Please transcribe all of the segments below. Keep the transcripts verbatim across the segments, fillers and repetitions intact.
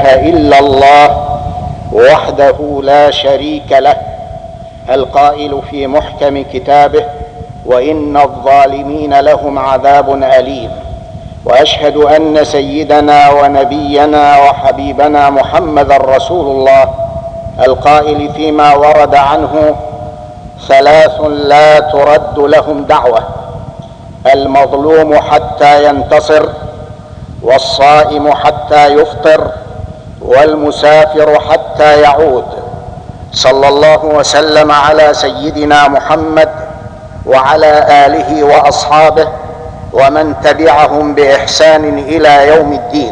إله إلا الله وحده لا شريك له، القائل في محكم كتابه: وإن الظالمين لهم عذاب أليم. وأشهد أن سيدنا ونبينا وحبيبنا محمدا رسول الله، القائل فيما ورد عنه: ثلاث لا ترد لهم دعوة: المظلوم حتى ينتصر، والصائم حتى يفطر، والمسافر حتى يعود. صلى الله وسلم على سيدنا محمد وعلى آله وأصحابه ومن تبعهم بإحسان إلى يوم الدين.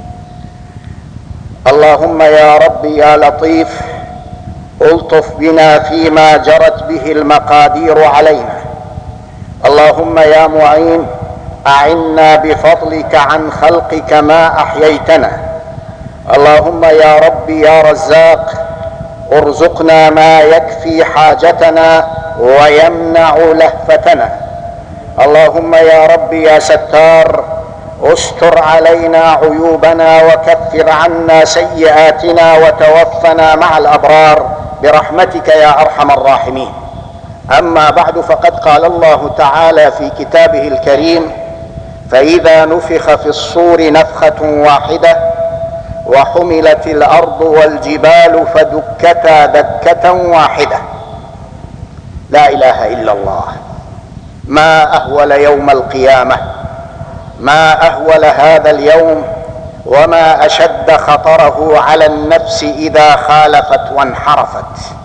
اللهم يا رب يا لطيف، ألطف بنا فيما جرت به المقادير علينا. اللهم يا معين، أعنا بفضلك عن خلقك ما أحييتنا. اللهم يا رب يا رزاق، ارزقنا ما يكفي حاجتنا ويمنع لهفتنا. اللهم يا رب يا ستار، استر علينا عيوبنا وكفر عنا سيئاتنا وتوفنا مع الأبرار برحمتك يا أرحم الراحمين. أما بعد، فقد قال الله تعالى في كتابه الكريم: فإذا نفخ في الصور نفخة واحدة وحملت الأرض والجبال فدكتا دكة واحدة. لا إله إلا الله. ما أهول يوم القيامة، ما أهول هذا اليوم، وما أشد خطره على النفس إذا خالفت وانحرفت.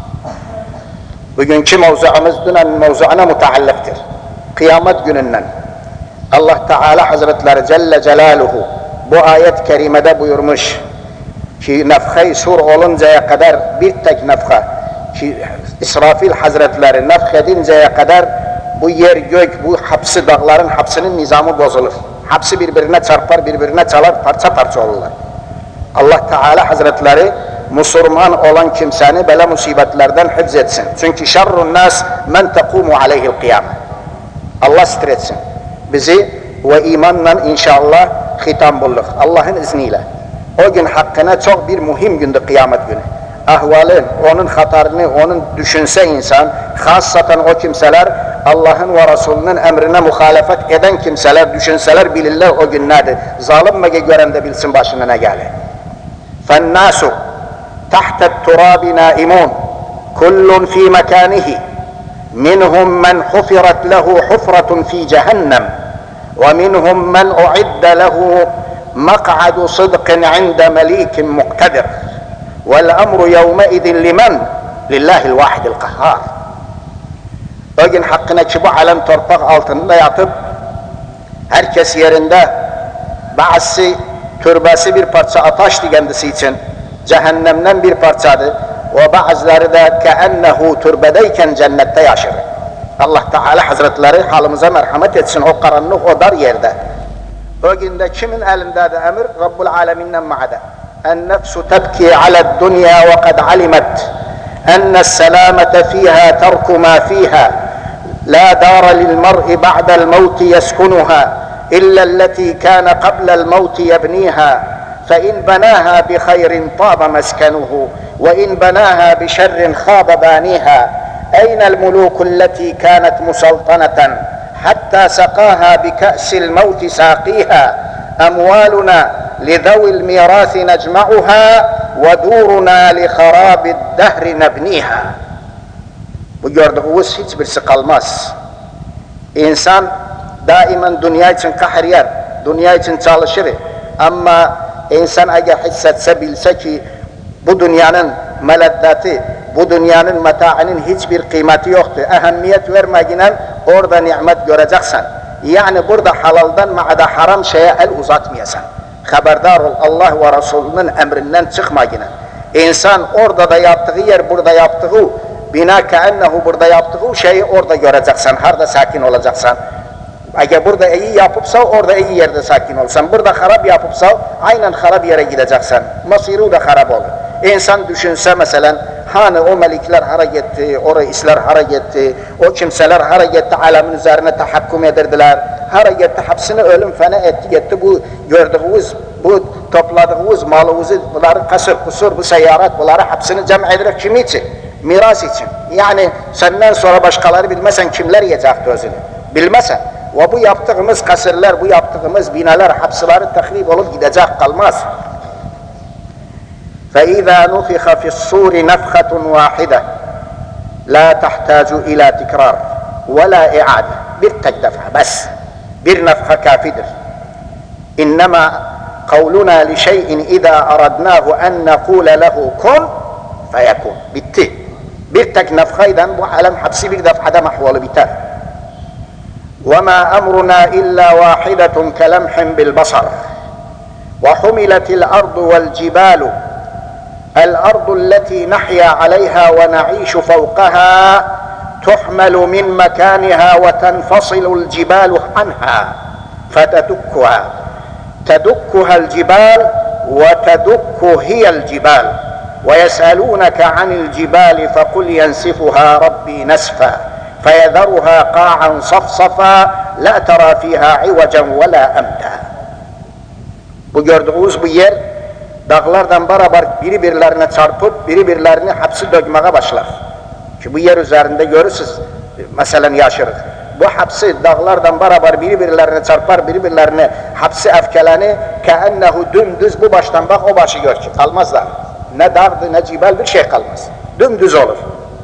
Bugünkü mevzuumuz dünən mevzuuna müteallıktır. Kıyamet gününden Allah Teala Hazretleri Celle Celaluhu bu ayet-i kerimede buyurmuş ki nefhe-i sur oluncaya kadar, bir tek nefhe ki İsrafil Hazretleri nefh edinceye kadar bu yer gök, bu hapsi dağların hapsinin nizamı bozulur. Hapsi birbirine çarpar, birbirine çalar, parça parça olurlar. Allah Teala Hazretleri Müslüman olan kimseni böyle musibetlerden hifz etsin. Çünkü şerrun nas men tekumu aleyhil kıyame. Allah sitir etsin. Bizi ve imanla inşallah hitam bulduk Allah'ın izniyle. O gün hakkına çok bir mühim gündü, kıyamet günü. Ahvalın, onun hatarını, onun düşünse insan, hasaten o kimseler Allah'ın ve Resulünün emrine muhalefet eden kimseler düşünseler bilirler o gün nedir. Zalim mege gören de bilsin başına ne gelir. فَالنَّاسُ تحت التراب نائمون كل في مكانه منهم من حفرت له حفرة في جهنم ومنهم من أعد له مقعد صدق عند مليك مقتدر والأمر يومئذ لمن؟ لله الواحد القهار. O gün hakkına ki bu alem torpak altında yatıp herkes yerinde, bazısı türbesi bir parça ataştı kendisi için, cehennemden bir parçadır. Ve bazıları da keennehu türbedeyken cennette yaşır. Allah Teala Hazretleri halimize merhamet etsin o karanlık, o dar yerde. O günde kimin elindedir emir? Rabbul Aleminden ma'ada. En-nefsu tebki aled dünya ve kad alimet enne's selamete fiha terku ma fiha la dara lil mer'i ba'del mevti yeskunuha illelleti kâne qablel mevti yebniha فإن بناها بخير طاب مسكنه وإن بناها بشر خاب بانيها أين الملوك التي كانت مسلطنة حتى سقاها بكأس الموت ساقيها أموالنا لذوي الميراث نجمعها ودورنا لخراب الدهر نبنيها. Bu gördüğümüz hiçbirisi kalmaz. İnsan daimen dünya için kahır yer, dünya için çalışır ama İnsan eğer hissetse, bilse ki bu dünyanın meleddati, bu dünyanın metaının hiçbir kıymeti yoktur. Ehemmiyet vermeyinen orada nimet göreceksin. Yani burada halaldan ma'ada haram şeye el uzatmayasan. Haberdar ol, Allah ve Resulünün emrinden çıkmayinen. İnsan orada da yaptığı yer, burada yaptığı bina keennehu, burada yaptığı şeyi orada göreceksin. Harda sakin olacaksın. Eğer burada iyi yapıpsa orada iyi yerde sakin olsan, burada harap yapıpsa aynen harap yere gideceksin. Masiru da harap olur. İnsan düşünse mesela, hani o melikler hara gitti, o reisler hara gitti, o kimseler hara gitti, alemin üzerine tahakküm edirdiler. hara gitti, hapsini ölüm fena etti, gitti bu gördüğünüz, bu topladığınız malınızı, bunları kasır, kusur, bu seyyarat, bunları hapsini cem ederek kim için? Miras için. Yani senden sonra başkaları bilmesen kimler yiyecekti özünü? Bilmesen. Ve bu yaptığımız kasırlar, bu yaptığımız binalar, hapsıları tahrip olup gidecek, kalmaz. فَاِذَا نُفِخَ فِي الصُّورِ نَفْخَةٌ وَاحِدَةٌ لَا تَحْتَاجُ اِلَى تِكْرَارٍ وَلَا اِعَادٍ. Bir tek defa, bas. Bir nefha kafidir. اِنَّمَا قَوْلُنَا لِشَيْءٍ اِذَا أَرَدْنَاهُ اَنْ نَقُولَ لَهُ كُنْ فَيَكُنْ. Bitti. Bir tek nefhaydan bu alem hapsi bir defada mahvalı biter. وَمَا أَمْرُنَا إِلَّا وَاحِدَةٌ كَلَمْحٍ بِالْبَصَرِ وَحُمِلَتِ الْأَرْضُ وَالْجِبَالُ الْأَرْضُ الَّتِي نَحْيَا عَلَيْهَا وَنَعِيشُ فَوْقَهَا تُحْمَلُ مِنْ مَكَانِهَا وَتَنْفَصِلُ الْجِبَالُ عَنْهَا فَتَدُكُّهَا تَدُكُّهَا الْجِبَالُ وَتَدُكُّ هِيَ الْجِبَالُ وَيَسْأَلُونَكَ عَنِ الْجِبَالِ فَقُلْ يَنْسِفُهَا رَبِّي نَسْفًا فَيَذَرُهَا قَاعًا صَفْصَفًا لَا تَرَى فِيهَا عِوَجًا وَلَا أَمْتًا. Bu gördüğünüz bu yer dağlardan beraber biri birilerine çarpıp biri birilerini hapsi dökmeye başlar. Ki bu yer üzerinde görürsünüz mesela yaşırız. Bu hapsi dağlardan beraber biri birilerine çarpar, biri birilerine hapsi efkeleni keennehu dümdüz bu baştan bak o başı gör ki kalmazlar. Ne dağdı ne cibal bir şey kalmaz. Dümdüz olur.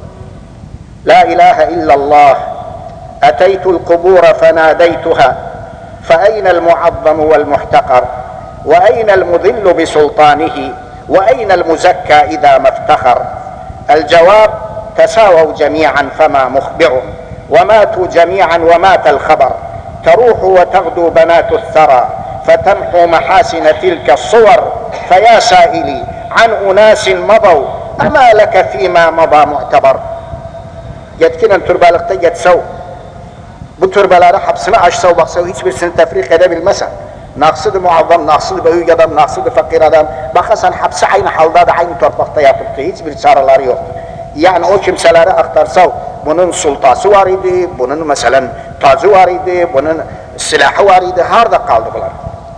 La ilahe illallah eteytul kubura fenadeytuha فأين المعظم والمحتقر وأين المذل بسلطانه وأين المزكى إذا ما افتخر. الجواب تساووا جميعا فما مخبر وماتوا جميعا ومات الخبر. تروح وتغدو بنات الثرى فتمحو محاسن تلك الصور. فيا سائلي عن أناس مضوا أما لك فيما مضى معتبر. Yetkinen türbelikte yetsev, bu türbeleri hapsini açsav baksav hiçbirisini tefrik edebilmesen, naksıdı muazzam, naksıdı büyük adam, naksıdı fakir adam, bakasan hapsi aynı halda da aynı torpakta yatıptı, hiçbir çareleri yoktu. Yani o kimseleri aktarsav, bunun sultası var idi, bunun mesela tacı var idi, bunun silahı var idi, harda kaldı bunlar.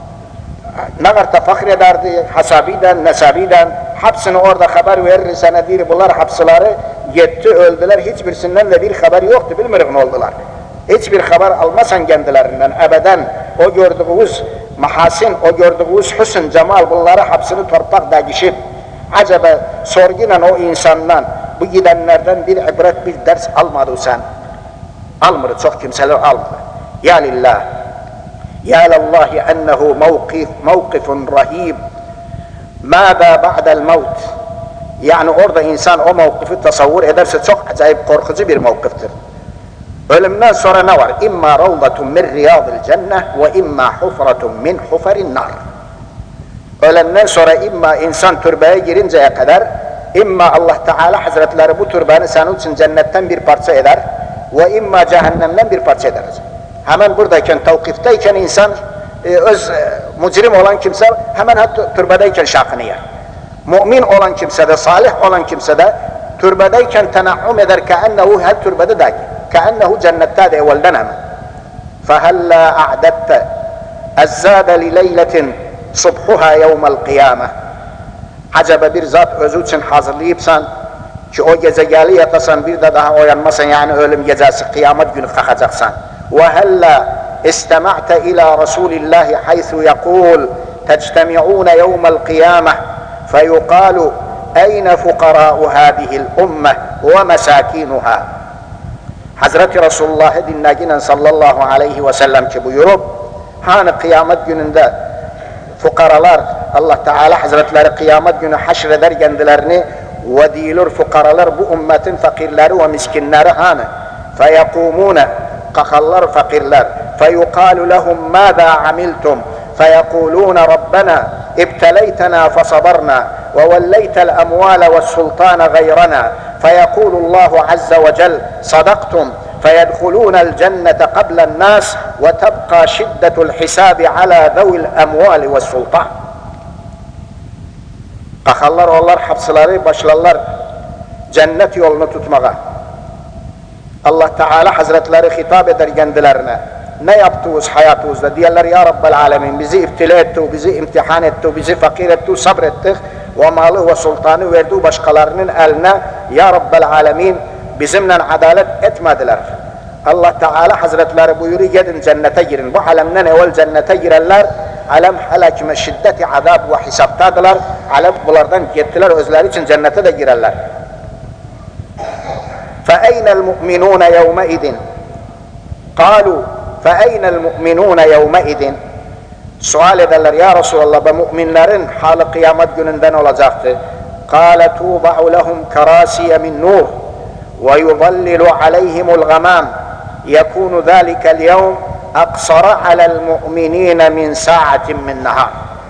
Ne kadar fakir ederdi, hasabiden, nesabiden, hapsini orada haber verir, senedir bunlar hapsıları gitti, öldüler, hiçbirisinden de bir haber yoktu, bilmiyorum ne oldular. Hiçbir haber almasan kendilerinden, ebeden o gördüğünüz mahasin, o gördüğünüz hüsn, cemal bunları hapsini torpak degişip, acaba sorguyla o insandan, bu gidenlerden bir ibret, bir ders almadı sen. Almır, çok kimseler almır. Ya lillah, ya lallahi ennehu mevkif, mevkifun rahib, mâdâ ba'del mevt. Yani orada insan o mevkifi tasavvur ederse çok acayip korkucu bir mevkiftir. Ölümden sonra ne var? İmma ravdatun min riyadil cenneh ve imma hufratun min huferin nar. Ölümden sonra imma insan türbeye girinceye kadar, imma Allah Teala Hazretleri bu türbeni senin için cennetten bir parça eder ve imma cehennemden bir parça eder. Hemen buradayken, tevkifteyken insan e, öz e, mucrim olan kimse hemen türbedeyken şakını yer. Mümin olan kimse de, salih olan kimse de türbedeyken tenaum eder keennehu her türbededeki, keennehu cennette de evvelden hemen. فَهَلَّا أَعْدَدْتَ اَزَّادَ لِلَيْلَةٍ صُبْحُهَا يَوْمَ الْقِيَامَةِ. Acaba bir zat özü için hazırlayıpsan ki o gece geli yatasan bir de daha uyanmasan, yani ölüm gecesi kıyamet günü kalkacaksan. وَهَلَّا اِسْتَمَعْتَ اِلَى رَسُولِ اللّٰهِ حَيْثُ يَقُولُ تَجْتَمِعُونَ يَوْمَ الْقِيَامَةِ فَيُقَالُ اَيْنَ فُقَرَاءُ هَذِهِ الْاُمَّةِ وَمَسَاكِينُهَا. Hazreti Resulullah'ı dinlerken sallallahu aleyhi ve sellem ki buyurup, hani kıyamet gününde fukaralar, Allah Teala Hazretleri kıyamet günü haşreder kendilerini ve deyilur fukaralar bu ümmetin fakirleri ve miskinleri hani. فَيَقُومُونَ kalkarlar fakirler. فَيُقَالُ لَهُمْ مَاذَا عَمِلْتُمْ فَيَقُولُونَ رَبَّنَا ابْتَلَيْتَنَا فَصَبَرْنَا وَوَلَّيْتَ الْأَمْوَالَ وَالسُّلْطَانَ غَيْرَنَا فَيَقُولُ اللّٰهُ عَزَّ وَجَلَّ صَدَقْتُمْ فَيَدْخُلُونَ الْجَنَّةَ قَبْلَ النَّاسِ وَتَبْقَى شِدَّةُ الْحِسَابِ عَلَى ذَوِي الْأَمْوَالِ وَالسُّلْطَانِ. Kalkarlar onlar hapsıları başlarlar cennet yolunu tutmaya. Allah Teala Hazretleri hitap eder kendilerine. ne yaptığımız hayatımızda diyorlar ya Rabbel Alemin bizi iftila etti, bizi imtihan etti, bizi fakir etti, sabrettik ve malı ve sultanı verdi başkalarının eline ya Rabbel Alemin bizimle adalet etmediler. Allah Teala Hazretleri buyuruyor gidin cennete girin. Bu alemden evvel cennete girenler alem helakime şiddeti azab ve hisaptadılar. Alem bunlardan gittiler özleri için cennete de girerler. فَاَيْنَ الْمُؤْمِنُونَ يَوْمَئِذٍ قَالُوا فَاَيْنَ الْمُؤْمِنُونَ يَوْمَئِذٍ Sual ederler ya Resulallah bu müminlerin hali kıyamet gününden olacaktı. قَالَ تُوضَعُ لَهُمْ كَرَاسِيَ مِنْ نُورٍ وَيُظَلِّلُ عَلَيْهِمُ الْغَمَامِ يَكُونُ ذَٰلِكَ الْيَوْمِ أَقْصَرَ عَلَى الْمُؤْمِنِينَ مِنْ سَاعَةٍ مِنْ نَهَارٍ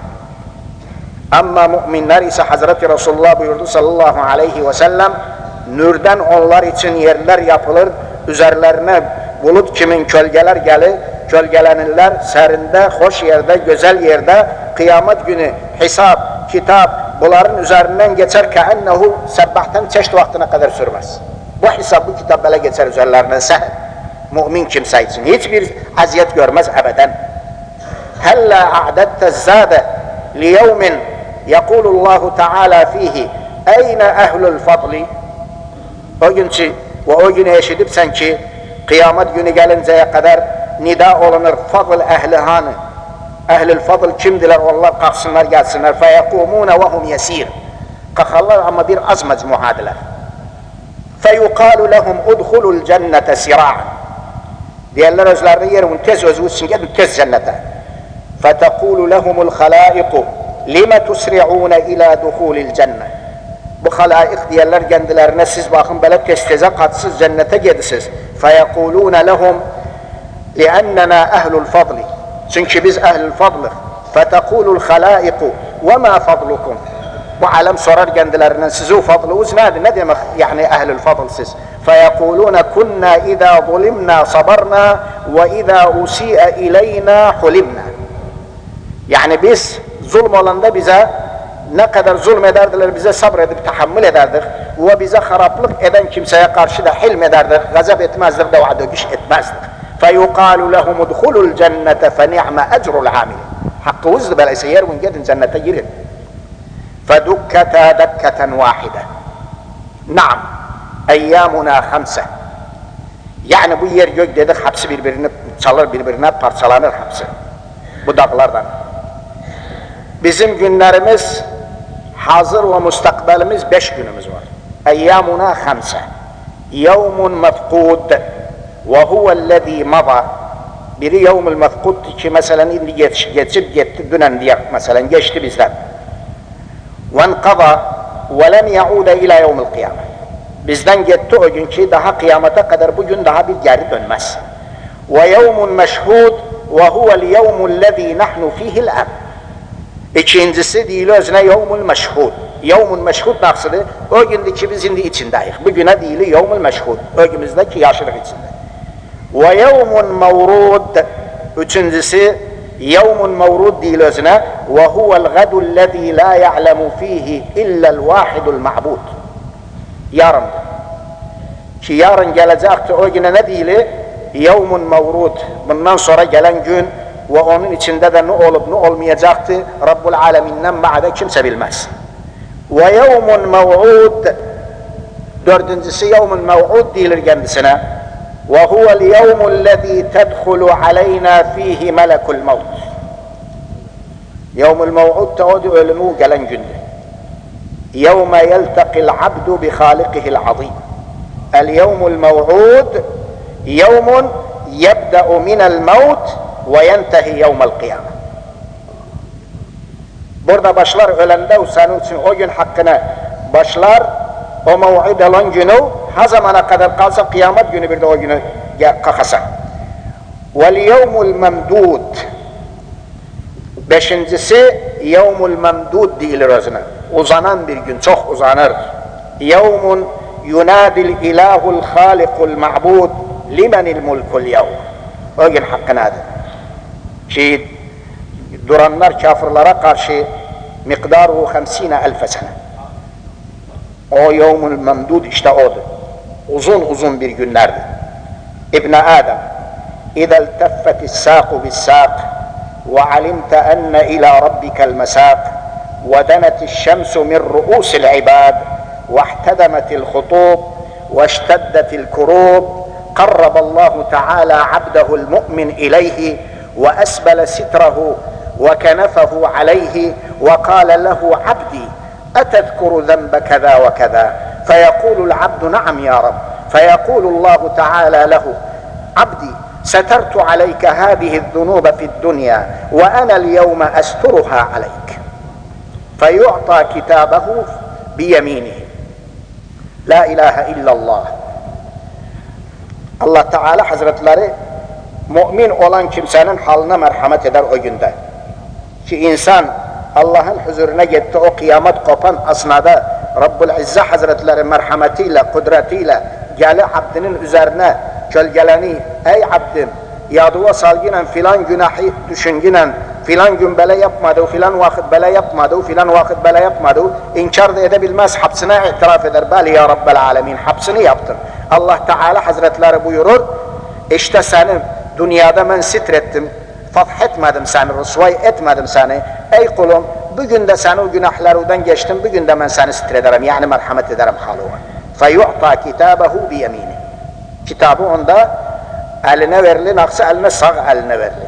Ama müminler ise Hazreti Resulullah buyurdu sallallahu aleyhi ve sellem nürden onlar için yerler yapılır, üzerlerine bulut kimin kölgeler gelir, kölgelenirler, serinde, hoş yerde, güzel yerde, kıyamet günü hesap, kitap, bunların üzerinden geçer keennehu sebbahtan çeşit vaktine kadar sürmez. Bu hesap, bu kitap böyle geçer üzerlerinden seher. Mümin kimse için hiçbir aziyet görmez ebeden. Hella a'dette zâde li yevmin yekulullahu teâlâ fihi eyne ehlul fadli o gün ki ve o günü eşidip sen ki kıyamet günü gelinceye kadar nida olunur fadl ehli hanı ehlül fadl kimdiler onlar kalksınlar gelsinler feyekumune ve hum yesir kalkarlar ama bir az mecmuadiler feyukalu lehum udhulul cennete sira'an diğerler özlerine yerin tez özü için gelin tez cennete fetekulu lehumul halaiku lime tusri'une ila duhulil cennet bu halaik diğerler kendilerine siz bakın böyle tez teze katsız cennete gedisiz feyekulune lehum li'ennena ehlul fadli çünkü biz ehlul fadlıq fetekulul halaiku ve ma fadlukum bu alem sorar kendilerine sizin fadlınız nedir ne demek yani ehlul fadl siz feyekulune kunna idâ zulimna sabarna ve idâ usi'e ileyna hulimna yani biz zulm olanda bize ne kadar zulm ederdiler bize sabredip tahammül ederdik ve bize haraplık eden kimseye karşı da hilm ederdik gazap etmezdik deva döküş etmezdik feyukalu lehum udhulul cennete fe ni'me ecrul amil hakkınızdır böyleyse yer gün gidin cennete girin fedukketa dekketen vahide naam eyyamuna hamse yani bu yer gök dedik hepsi birbirini çalır birbirine parçalanır hepsi bu dağlardan bizim günlerimiz hazır ve mustakbelimiz beş günümüz var. Eyyamuna hamse. Yevmun mefkud ve huvellezî mada. Biri yevmul mefkud ki mesela indi geçip, geçip gitti dünen diye mesela geçti bizden. Ve enkada ve lem yaude ila yevmul kıyamet. Bizden gitti o gün ki daha kıyamete kadar bugün daha bir geri dönmez. Ve yevmun meşhud ve huvel yevmullezî nahnu fihil an. İkincisi değil özne yevmul meşhud. Yevmul meşhud nasıldır? O gündeki biz şimdi içindeyiz. Bugüne değil yevmul meşhud. O günümüzdeki yaşlılık içinde. Ve yevmun mevrud. Üçüncüsü yevmun mevrud değil özne. Ve huvel gadullezî la ya'lemu fihi illel vahidul ma'bud. Yarın. Ki yarın gelecekti o güne ne değil? Yevmun mevrud. Bundan sonra gelen gün ve onun içinde de ne olup ne olmayacaktı Rabbul Alemin'den ba'de kimse bilmez. Ve yevmun mev'ud dördüncüsü yevmun mev'ud diyilir kendisine ve huvel yevmullezî tedhulu aleyna fîhi melekul mevt. Yevmul mev'ud da o da ölümü gelen gündü. Yevme yelteqil abdu bi khâlikihil azîm. El yevmul mev'ud yevmun yebde'u minel mevt ve yentehi yevmel kıyame. Burada başlar ölende senin için o gün hakkına başlar o mev'id olan günü ha zamana kadar kalsa kıyamet günü bir de o günü kakasa. Vel yevmul memdud. Beşincisi yevmul memdud diyilir özüne. Uzanan bir gün çok uzanır. Yevmun yunadil ilahul halikul ma'bud limenil mulkul yevm. O gün hakkınadır. Ki duranlar kafirlara karşı mikdaru hamsine elfe sene. O yevmul memdud işte odur. Uzun uzun bir günlerdi. İbn Adem إذا التفت الساق بالساق وعلمت أن إلى ربك المساق ودنت الشمس من رؤوس العباد واحتدمت الخطوب واشتدت الكروب قرب الله تعالى عبده المؤمن إليه وأسبل ستره وكنفه عليه وقال له عبدي أتذكر ذنب كذا وكذا؟ فيقول العبد نعم يا رب، فيقول الله تعالى له عبدي سترت عليك هذه الذنوب في الدنيا وأنا اليوم أسترها عليك، فيعطى كتابه بيمينه. La ilahe illallah. Allah Teala Hazretleri mümin olan kimsenin haline merhamet eder o günde. Ki insan Allah'ın huzuruna gitti, o kıyamet kopan asnada Rabbul İzzet Hazretleri merhametiyle, kudretiyle geli abdinin üzerine gölgeleni, ey abdim yadıva salginen filan günahı düşünginen, filan gün böyle yapmadı, filan vakit böyle yapmadı, filan vakit böyle yapmadı, inkar da edebilmez, hapsine itiraf eder. Beli ya Rabbel Alemin, hapsini yaptın. Allah Teala Hazretleri buyurur, işte seni dünyada ben sitrettim, fathetmedim seni, rüsvay etmedim seni. Ey kulum, bugün de seni o günahlarından geçtim, bugün de ben seni sitrederim, yani merhamet ederim halı var. فَيُعْطَى كِتَابَهُ بِيَمِينِ. Kitabı onda eline verilir, naksı eline sağ eline verilir.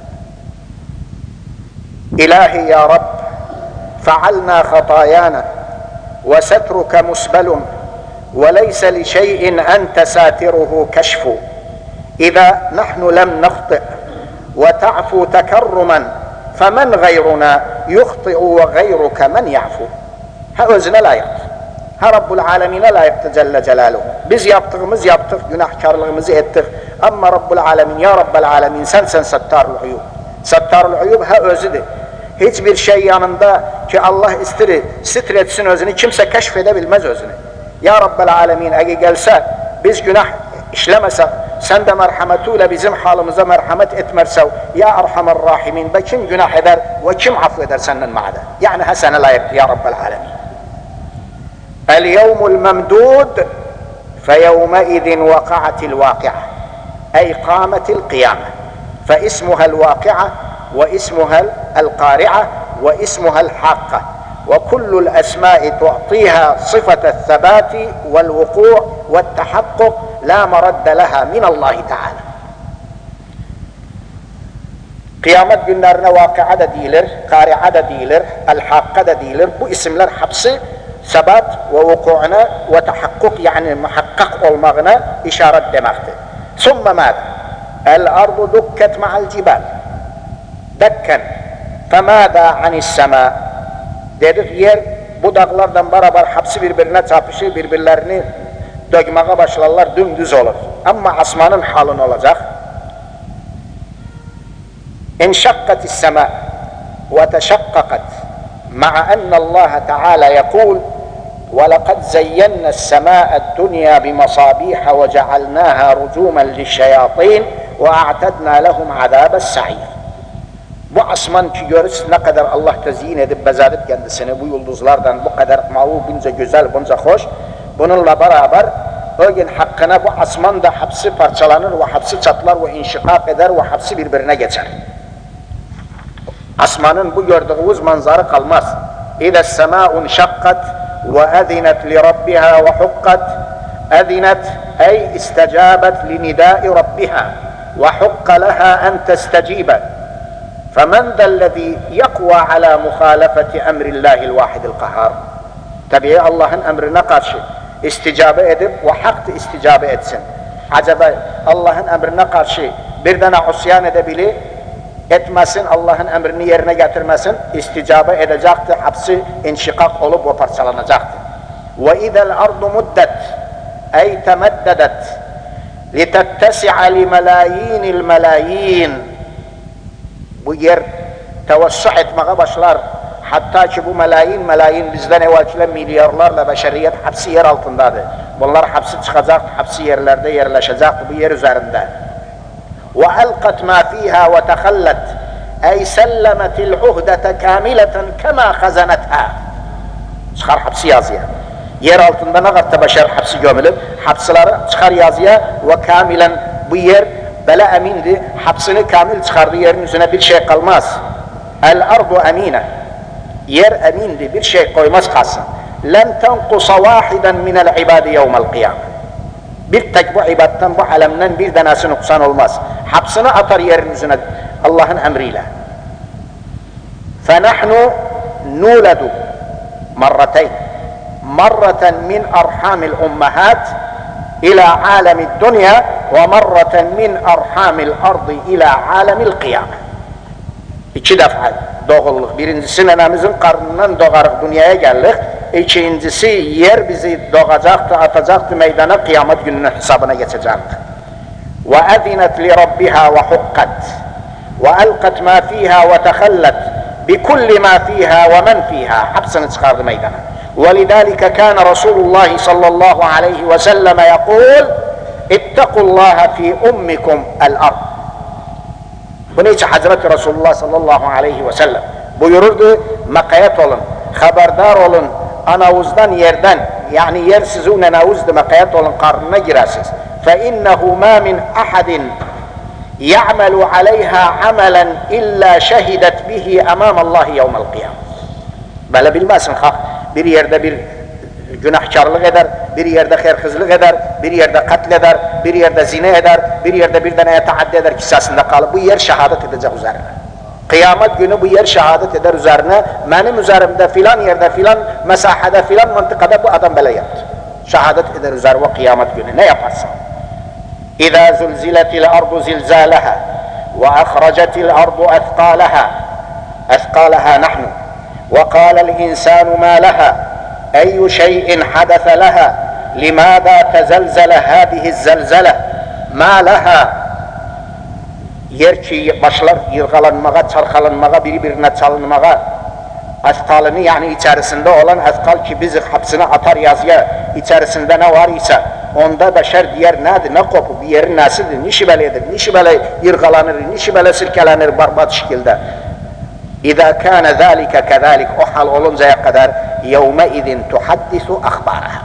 İlahi ya Rab, فَعَلْنَا خَطَايَانَا وَسَتْرُكَ مُسْبَلٌ وَلَيْسَ لِشَيْءٍ أَنْتَ سَاتِرُهُ كَشْفُ إِذَا نَحْنُ لَمْ نَخْطِئْ وَتَعْفُوا تَكَرُّمًا فَمَنْ غَيْرُنَا يُخْطِئُ وَغَيْرُكَ مَنْ يَعْفُ. Ha özüne layıktır, ha Rabbul Alemin'e layıktır Celle Celaluhu. Biz yaptığımız yaptık, günahkarlığımızı ettik. Ama Rabbul Alemin, ya Rabbel Alemin, sen sen Sattarul Uyub. Sattarul Uyub ha özüdür. Hiçbir şey yanında ki Allah istiri, sitretsin özünü, kimse keşfedebilmez özünü. Ya Rabbel Alemin, eğer gelse, biz günah işlemesek, sen de merhametiyle bizim halimize merhamet etmersen, ya Erhamer Rahimin, be kim günah eder ve kim affeder senden ma'ada? Yani ha sana layıktır ya Rabbel Alemin. El-yevmul memdud feyevmeidin vakatil vaki'a ey kâmetil kıyame fe ismuhel vaki'a ve ismuhel el-qari'a ve ismuhel hakka ve kullul esmâi tu'tiha sıfatel thebâti vel vuku' vel tehakkuk la meradde leha minallahi Teala. Kıyamet günlerine vakıa da değildir, kari'a da değildir, el-hakka da değildir. Bu isimler hepsi sebat ve vuku'una ve tahakkuk, yani muhakkak olmağına işaret demektir. Sümme mâd? El-ardu dukket ma'al cibal dekken femâdâ anis-semâ. Dedik yer bu dağlardan beraber hepsi birbirine çarpışır, birbirlerini dökmeye başlarlar, dümdüz olur. Ama asmanın halini olacak. İnşakkatis-semâ ve teşakkakat ma'a ennallâhe Teala yekûl وَلَقَدْ زَيَّنَّا السَّمَاءَ الدُّنْيَا بِمَصَابِيحَ وَجَعَلْنَاهَا رُجُومًا لِلشَّيَاطِينِ وَأَعْتَدْنَا لَهُمْ عَذَابَ السَّعِيرِ. Bu asman ki görürsün ne kadar Allah tezyin edip bezedip kendisini bu yıldızlardan bu kadar mavu, bunca güzel, bunca hoş. Bununla beraber o gün hakkına bu asman da hepsi parçalanır ve hepsi çatlar ve inşikak eder ve hepsi birbirine geçer. Asmanın bu gördüğümüz manzara kalmaz. اِذَا السَّمَاءُ انْشَقَّتْ وَاَذِنَتْ لِرَبِّهَا وَحُقَّتْ اَذِنَتْ اَيْ اِسْتَجَابَتْ لِنِدَاءِ رَبِّهَا وَحُقَّ لَهَا اَنْ تَسْتَجِيبَ فَمَنْ ذَا الَّذ۪ي يَقْوَى عَلَى مُخَالَفَةِ اَمْرِ اللّٰهِ الْوَاحِدِ الْقَهَارِ. Tabii Allah'ın emrine karşı isticabe edip ve hakkı isticabe etsin. Acaba Allah'ın emrine karşı bir tane usyan edebilir, etmesin, Allah'ın emrini yerine getirmesin, isticabe edecektir, hepsi inşikak olup ve parçalanacaktır. وَاِذَا الْاَرْضُ مُدَّتْ اَيْ تَمَدَّدَتْ لِتَتَّسِعَ لِمَلَايِينِ الْمَلَايِينَ. Bu yer tevessü etmeye başlar. Hatta ki bu melayin melayin bizden evvelkiler milyarlarla beşeriyet hepsi yer altındadır. Bunlar hepsi çıkacak, hepsi yerlerde yerleşecektir bu yer üzerinde. وَأَلْقَتْ مَا ف۪يهَا وَتَخَلَّتْ اَيْ سَلَّمَتِ الْعُهْدَةَ كَامِلَةً كَمَا خَزَنَتْهَا. Çıkar hepsi yazıya. Yer altında ne kadar beşer hepsi gömülür. Hepsileri çıkar yazıya ve kamilen bu yer Böyle emindi, hapsını kamil çıkardı, yerin üzerine bir şey kalmaz. El ardu emine. Yer emindi, bir şey koymaz kalsın. Lem tenkusa vahiden minel ibadi yevmel kıyam. Bir tek bu ibaddan, bu alemden bir tanesi nuksan olmaz. Hapsını atar yerin üzerine Allah'ın emriyle. فَنَحْنُ نُولَدُ مرتين مرة من أرحام الأمهات إلى عالم الدنيا ومرة من أرحام الأرض إلى عالم القيامة. İki defa doğulluk. Birincisi nenamızın karnından doğarık dünyaya geldik. İkincisi yer bizi doğacaktı, atacaktı meydana, kıyamet gününün hesabına geçecekti. وَأَذِنَتْ لِرَبِّهَا وَحُقَّتْ وَأَلْقَتْ مَا فِيهَا وَتَخَلَّتْ بِكُلِّ مَا فِيهَا وَمَنْ فِيهَا. Hapsını çıkardı meydana. وَلِذَٰلِكَ كَانَ رَسُولُ اللّٰهِ صَلَّى اللّٰهُ عَلَيْهِ وَسَلَّمَ يَقُولُ اتَّقُوا اللّٰهَ فِي أُمِّكُمْ الْأَرْضِ. Bunun için Hazreti Resulullah sallallahu aleyhi ve sellem buyururdu, makayet olun, haberdar olun, anavuzdan yerden, yani yer sizin anavuzdu, makayet olun, karnına girersiniz. فَاِنَّهُ مَا مِنْ اَحَدٍ يَعْمَلُ عَلَيْهَا عَمَلًا اِلَّا شَهِدَتْ بِهِ اَمَامَ اللّٰهِ يَوْمَ الْقِيَامِ. Böyle bilmezsin, bir yerde bir günahkarlık eder, bir yerde hırkızlık eder, bir yerde katleder, bir yerde zina eder, bir yerde bir deneye taaddi eder, kisasında kalır. Bu yer şehadet edecek üzerine. Kıyamet günü bu yer şehadet eder üzerine, benim üzerimde filan yerde, filan mesahada, filan mıntıkada bu adam böyle yaptı. Şehadet eder üzerine kıyamet günü. Ne yaparsın? اِذَا زُلْزِلَتِ الْأَرْضُ زِلْزَالَهَا وَأَخْرَجَتِ الْأَرْضُ أَثْقَالَهَا أَثْقَالَهَا نَحْنُ وَقَالَ الْإِنسَانُ مَا لَهَا أي شيء حدث لها لماذا تزلزل هذه الزلزلة ما لها. Yer ki başlar yırgalanmağa, çarkalanmağa, birbirine çalınmağa, askalını yani içerisinde olan askal ki bizi hapsine atar yazıya, içerisinde ne var ise onda beşer diğer nedir, ne kopu, bir yerin nesidir, nişi beledir, nişi bele yırgalanır, nişi bele sirkelenir barbat şekilde. اِذَا كَانَ ذَٰلِكَ كَذَٰلِكَ o hal oluncaya kadar يَوْمَئِذٍ تُحَدِّثُ أَخْبَارَهَا.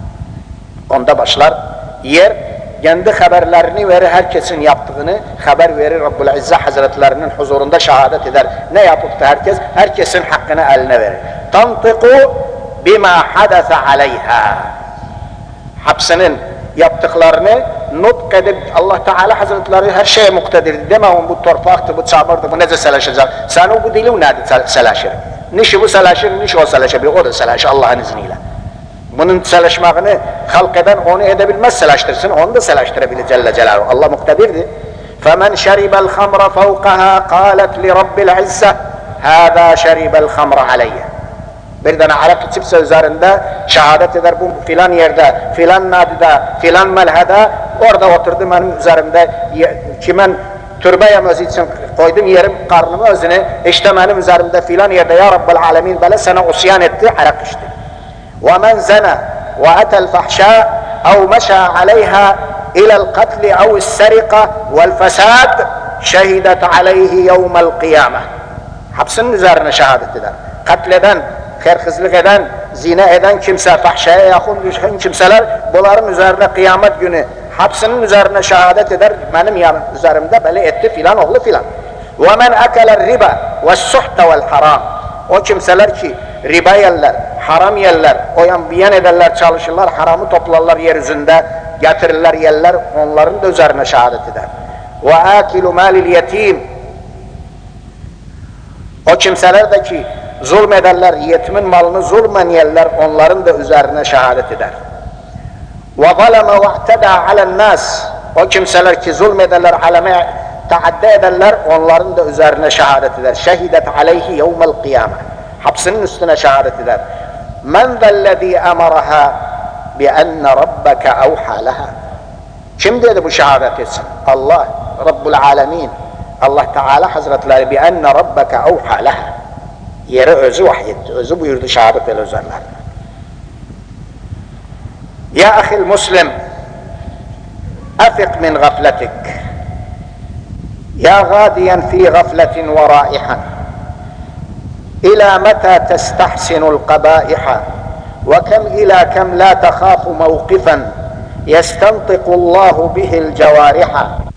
Onda başlar, yer kendi haberlerini verir, herkesin yaptığını haber verir, Rabbul İzzet Hazretlerinin huzurunda şehadet eder. Ne yapıp da herkes, herkesin hakkını eline verir. تَنْطِقُ بِمَا حَدَثَ عَلَيْهَا. Hapsinin yaptıklarını nutk edip Allah Teala Hazretleri her şeye muktedir. Demem bu torpaktı, bu çamurdu, bu nece selaşacak. Sen o bu dili nedir selaşır? Nişi bu selaşır, nişi o selaşabilir, o da selaşır Allah'ın izniyle. Bunun selaşmağını halk eden onu edebilmez, selaştırsın, onu da selaştırabilir Celle Celaluhu. Allah muktedirdir. فَمَنْ شَرِبَ الْخَمْرَ فَوْقَهَا قَالَتْ لِرَبِّ الْعِزَّةِ هَذَا شَرِبَ الْخَمْرَ عَلَيَّ. Bir tane Arap içipse üzerinde şehadet eder, bu filan yerde, filan nadide, filan melhede, orada oturdu benim üzerimde, kimin türbe yemesi için koydum yerim karnımı özüne, işte benim üzerimde filan yerde ya Rabbel Alemin böyle sana usyan etti, arak içti. وَمَنْ زَنَى وَأَتَى الْفَحْشَاءَ اَوْ مَشَى عَلَيْهَا اِلَى الْقَتْلِ اَوْ السَّرِقَةِ وَالْفَسَادِ شَهِدَتْ عَلَيْهِ يَوْمَ الْقِيَامَةِ. Hapsinin üzerine şehadet eder. Katleden, hırkızlık eden, zina eden kimse, fahşaya yakın düşen kimseler bunların üzerine kıyamet günü hapsinin üzerine şehadet eder, benim yanım üzerimde böyle etti filan oğlu filan. وَمَنْ أَكَلَ الرِّبَا وَالسُّحْتَ وَالْحَرَامِ. O kimseler ki riba yerler, haram yerler, oyan biyan ederler, çalışırlar, haramı toplarlar yeryüzünde, getirirler yerler, onların da üzerine şehadet eder. وَآكِلُ مَالِ الْيَتِيمِ. O kimseler de ki zulmederler, yetimin malını zulmen yerler, onların da üzerine şehadet eder. وَظَلَمَ وَاَعْتَدَى عَلَى النَّاسِ. O kimseler ki zulmederler, aleme taaddi ederler, onların da üzerine şehadet eder. شَهِدَتْ عَلَيْهِ يَوْمَ الْقِيَامَةِ. Hapsinin üstüne şehadet eder. مَنْ ذَا الَّذ۪ي أَمَرَهَا بِأَنَّ رَبَّكَ أَوْحَى لَهَا. Kim dedi bu şehadet etsin? Allah, Rabbul Alemin. Allah Teala Hazretleri بِأَنَّ رَبَّكَ أَوْحَى لَهَا. Yere özü vahyetti, özü buyurdu şehadet el üzerler. Ya ahil muslim, afik min gafletik. Ya gadiyen fi gafletin ve raihan. İlâ metâ testahsinul qabâiha. Ve kem ilâ kem la tehâfu mevkifan. Yestantikullahu bihil cevâriha.